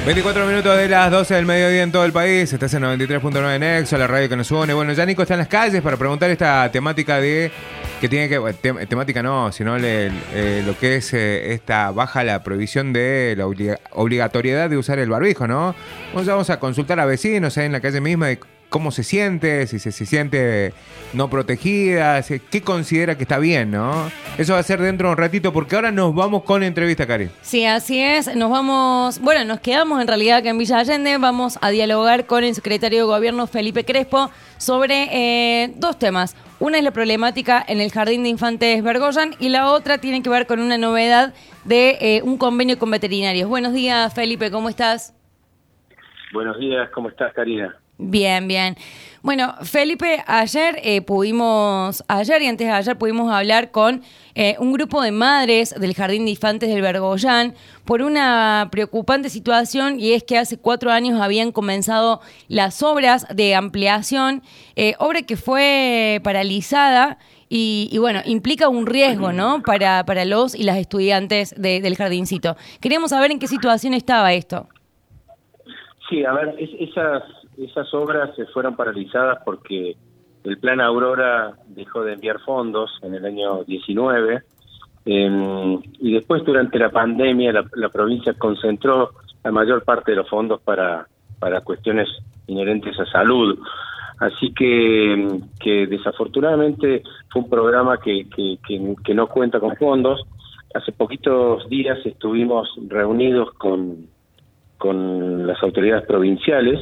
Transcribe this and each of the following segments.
24 minutos de las 12 del mediodía en todo el país. Estás en 93.9 Nexo, la radio que nos une. Bueno, ya Nico está en las calles para preguntar esta temática de... que tiene que... temática no, sino lo que es esta baja la prohibición de la obligatoriedad de usar el barbijo, ¿no? Vamos a consultar a vecinos ahí en la calle misma de cómo se siente, si se siente no protegida, qué considera que está bien, ¿no? Eso va a ser dentro de un ratito, porque ahora nos vamos con entrevista, Cari. Sí, así es. Nos quedamos en realidad acá en Villa Allende. Vamos a dialogar con el secretario de Gobierno, Felipe Crespo, sobre dos temas. Una es la problemática en el Jardín de Infantes Bergoglán y la otra tiene que ver con una novedad de un convenio con veterinarios. Buenos días, Felipe, ¿cómo estás? Buenos días, ¿cómo estás, Karina? Bien, bien. Bueno, Felipe, ayer y antes de ayer pudimos hablar con un grupo de madres del Jardín de Infantes del Bergoglán por una preocupante situación, y es que hace 4 años habían comenzado las obras de ampliación, obra que fue paralizada y bueno, implica un riesgo, ¿no? Para los y las estudiantes del jardincito. Queríamos saber en qué situación estaba esto. Sí, a ver, esas obras se fueron paralizadas porque el Plan Aurora dejó de enviar fondos en el año 19 y después durante la pandemia la provincia concentró la mayor parte de los fondos para cuestiones inherentes a salud. Así que desafortunadamente fue un programa que no cuenta con fondos. Hace poquitos días estuvimos reunidos con las autoridades provinciales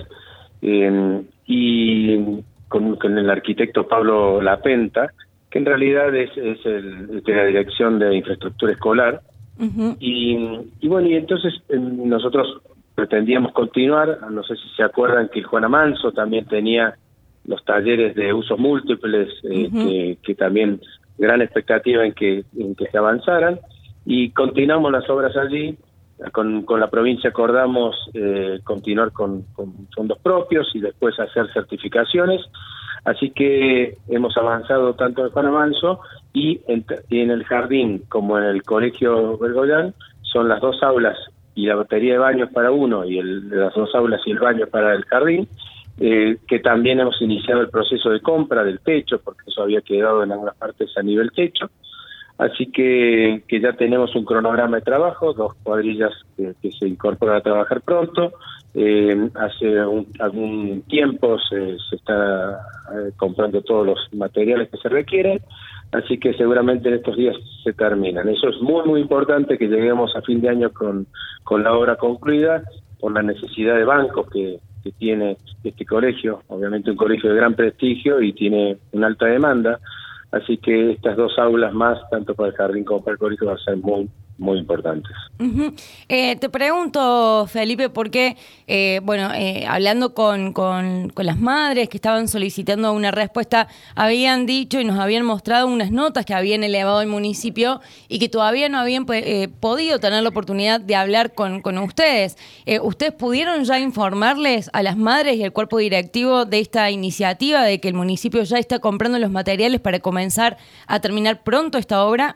y con el arquitecto Pablo Lapenta, que en realidad es el de la Dirección de Infraestructura Escolar. Uh-huh. Y entonces nosotros pretendíamos continuar. No sé si se acuerdan que Juana Manso también tenía los talleres de usos múltiples, uh-huh, que también gran expectativa en que se avanzaran, y continuamos las obras allí. Con la provincia acordamos continuar con fondos propios y después hacer certificaciones, así que hemos avanzado tanto en Juana Manso y en el jardín como en el colegio Bergoglán. Son las 2 aulas y la batería de baños para uno y las 2 aulas y el baño para el jardín, que también hemos iniciado el proceso de compra del techo, porque eso había quedado en algunas partes a nivel techo. Así que ya tenemos un cronograma de trabajo, 2 cuadrillas que se incorporan a trabajar pronto. Hace algún tiempo se está comprando todos los materiales que se requieren, así que seguramente en estos días se terminan. Eso es muy, muy importante, que lleguemos a fin de año con la obra concluida, por la necesidad de bancos que tiene este colegio, obviamente un colegio de gran prestigio y tiene una alta demanda. Así que estas 2 aulas más, tanto para el jardín como para el colegio, van a ser muy, muy importantes. Uh-huh. Te pregunto, Felipe, porque, hablando con las madres que estaban solicitando una respuesta, habían dicho y nos habían mostrado unas notas que habían elevado el municipio y que todavía no habían podido tener la oportunidad de hablar con ustedes. ¿Ustedes pudieron ya informarles a las madres y al cuerpo directivo de esta iniciativa, de que el municipio ya está comprando los materiales para comenzar a terminar pronto esta obra?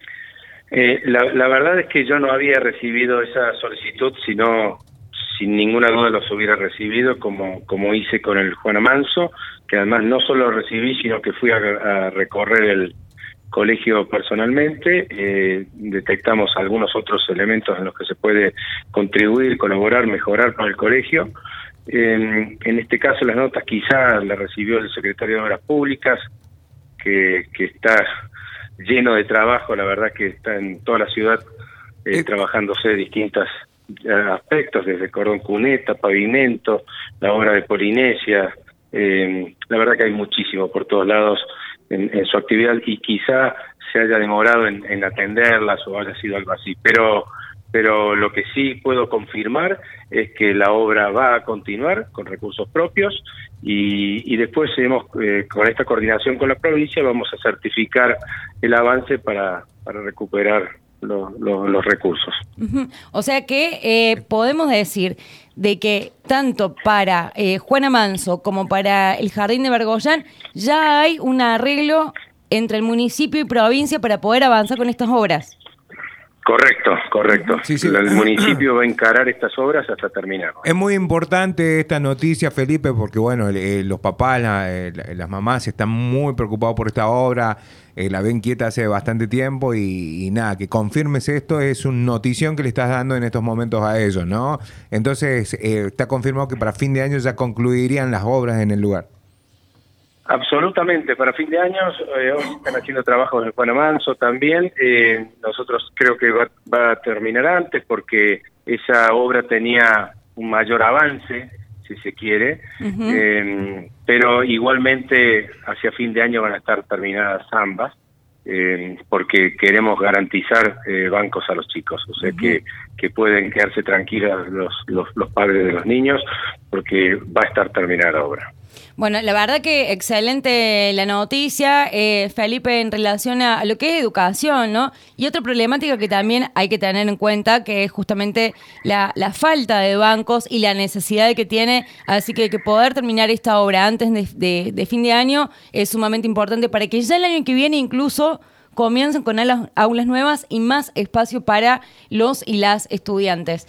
La verdad es que yo no había recibido esa solicitud, sino sin ninguna duda los hubiera recibido, como hice con el Juana Manso, que además no solo lo recibí, sino que fui a recorrer el colegio personalmente. Detectamos algunos otros elementos en los que se puede contribuir, colaborar, mejorar para el colegio. En este caso las notas quizá las recibió el secretario de Obras Públicas, que está lleno de trabajo. La verdad que está en toda la ciudad trabajándose de distintos aspectos, desde cordón cuneta, pavimento, la obra de Polinesia. La verdad que hay muchísimo por todos lados en su actividad, y quizá se haya demorado en atenderlas o haya sido algo así, pero lo que sí puedo confirmar es que la obra va a continuar con recursos propios, y después con esta coordinación con la provincia vamos a certificar el avance para recuperar los recursos. Uh-huh. O sea que podemos decir de que tanto para Juana Manso como para el Jardín de Bergoglán ya hay un arreglo entre el municipio y provincia para poder avanzar con estas obras. Correcto. Sí, sí. El municipio va a encarar estas obras hasta terminar. Es muy importante esta noticia, Felipe, porque bueno, los papás, las mamás están muy preocupados por esta obra, la ven quieta hace bastante tiempo y nada, que confirmes esto es una notición que le estás dando en estos momentos a ellos, ¿no? Entonces, está confirmado que para fin de año ya concluirían las obras en el lugar. Absolutamente, para fin de año hoy están haciendo trabajos en Juan Amanso también. Nosotros creo que va a terminar antes porque esa obra tenía un mayor avance, si se quiere, pero igualmente hacia fin de año van a estar terminadas ambas, porque queremos garantizar bancos a los chicos, o sea que pueden quedarse tranquilos los padres de los niños porque va a estar terminada la obra. Bueno, la verdad que excelente la noticia, Felipe, en relación a lo que es educación, ¿no? Y otra problemática que también hay que tener en cuenta, que es justamente la falta de bancos y la necesidad que tiene, así que poder terminar esta obra antes de fin de año es sumamente importante para que ya el año que viene incluso comiencen con aulas nuevas y más espacio para los y las estudiantes.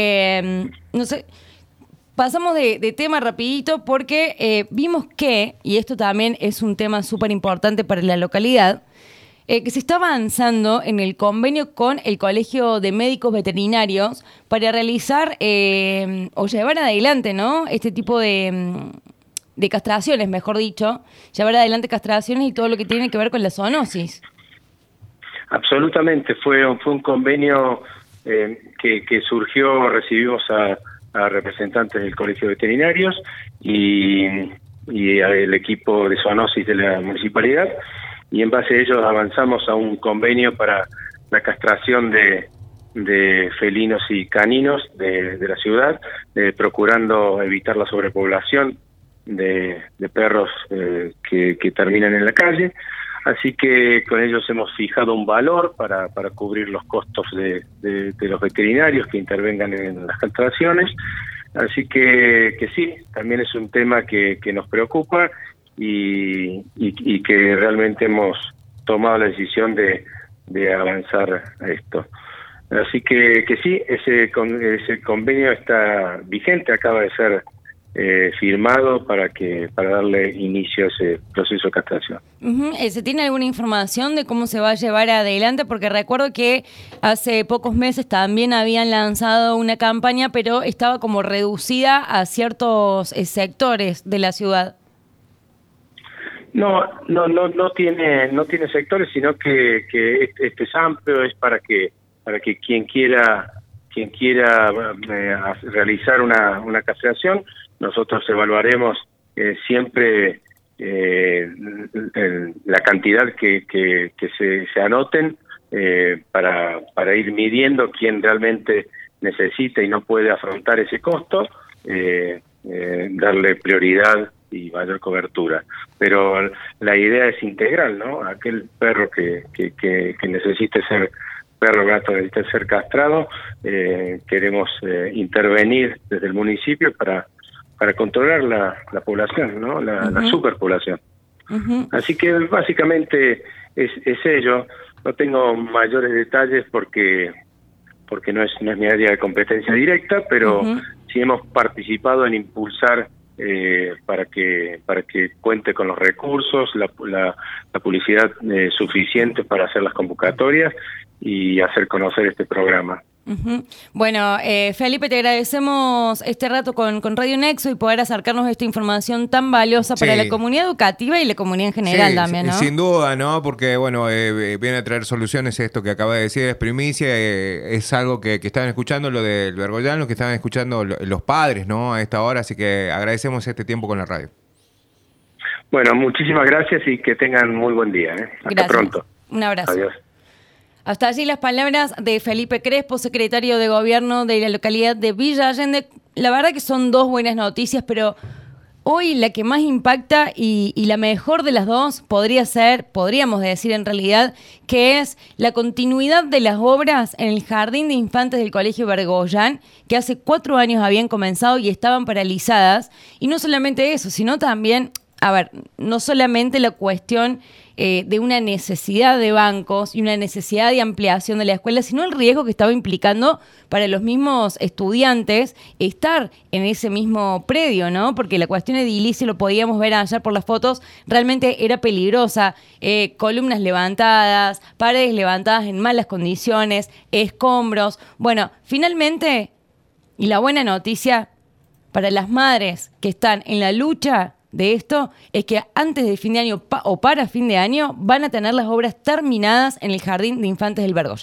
No sé... Pasamos de tema rapidito porque vimos que, y esto también es un tema súper importante para la localidad, que se está avanzando en el convenio con el Colegio de Médicos Veterinarios para realizar o llevar adelante, ¿no?, este tipo de castraciones, mejor dicho, llevar adelante castraciones y todo lo que tiene que ver con la zoonosis. Absolutamente, fue un convenio que surgió, recibimos a representantes del Colegio de Veterinarios y el equipo de zoonosis de la municipalidad, y en base a ellos avanzamos a un convenio para la castración de felinos y caninos de la ciudad, procurando evitar la sobrepoblación de perros que terminan en la calle. Así que con ellos hemos fijado un valor para cubrir los costos de los veterinarios que intervengan en las castraciones. Así que sí, también es un tema que nos preocupa y que realmente hemos tomado la decisión de avanzar a esto. Así que sí, ese convenio está vigente, acaba de ser firmado para darle inicio a ese proceso de castración. ¿Se tiene alguna información de cómo se va a llevar adelante? Porque recuerdo que hace pocos meses también habían lanzado una campaña, pero estaba como reducida a ciertos sectores de la ciudad. No tiene sectores, sino que este es amplio, es para que quien quiera realizar una castración. Nosotros evaluaremos siempre la cantidad que se anoten para ir midiendo quién realmente necesita y no puede afrontar ese costo, darle prioridad y mayor cobertura. Pero la idea es integral, ¿no? Aquel perro que necesite ser perro gato, necesita ser castrado, queremos intervenir desde el municipio para controlar la población, ¿no? La superpoblación. Así que básicamente es ello. No tengo mayores detalles porque no es mi área de competencia directa, pero sí hemos participado en impulsar para que cuente con los recursos, la publicidad suficiente para hacer las convocatorias y hacer conocer este programa. Bueno, Felipe, te agradecemos este rato con Radio Nexo y poder acercarnos a esta información tan valiosa para la comunidad educativa y la comunidad en general también, ¿no? Sin duda, ¿no? Porque, bueno, viene a traer soluciones esto que acaba de decir, es primicia, es algo que estaban escuchando, lo del Bergollán, lo que estaban escuchando los padres, ¿no? A esta hora, así que agradecemos este tiempo con la radio. Bueno, muchísimas gracias y que tengan muy buen día, ¿eh? Hasta pronto. Un abrazo. Adiós. Hasta allí las palabras de Felipe Crespo, secretario de Gobierno de la localidad de Villa Allende. La verdad que son dos buenas noticias, pero hoy la que más impacta y la mejor de las dos podríamos decir en realidad, que es la continuidad de las obras en el Jardín de Infantes del Colegio Bergollán, que hace 4 años habían comenzado y estaban paralizadas. Y no solamente eso, sino también, no solamente la cuestión de una necesidad de bancos y una necesidad de ampliación de la escuela, sino el riesgo que estaba implicando para los mismos estudiantes estar en ese mismo predio, ¿no? Porque la cuestión edilicia, lo podíamos ver ayer por las fotos, realmente era peligrosa. Columnas levantadas, paredes levantadas en malas condiciones, escombros. Bueno, finalmente, y la buena noticia para las madres que están en la lucha de esto es que antes de fin de año o para fin de año van a tener las obras terminadas en el Jardín de Infantes del Bergolla.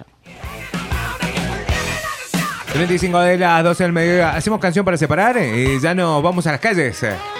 35 de las 12 del mediodía. ¿Hacemos canción para separar? Y ya nos vamos a las calles.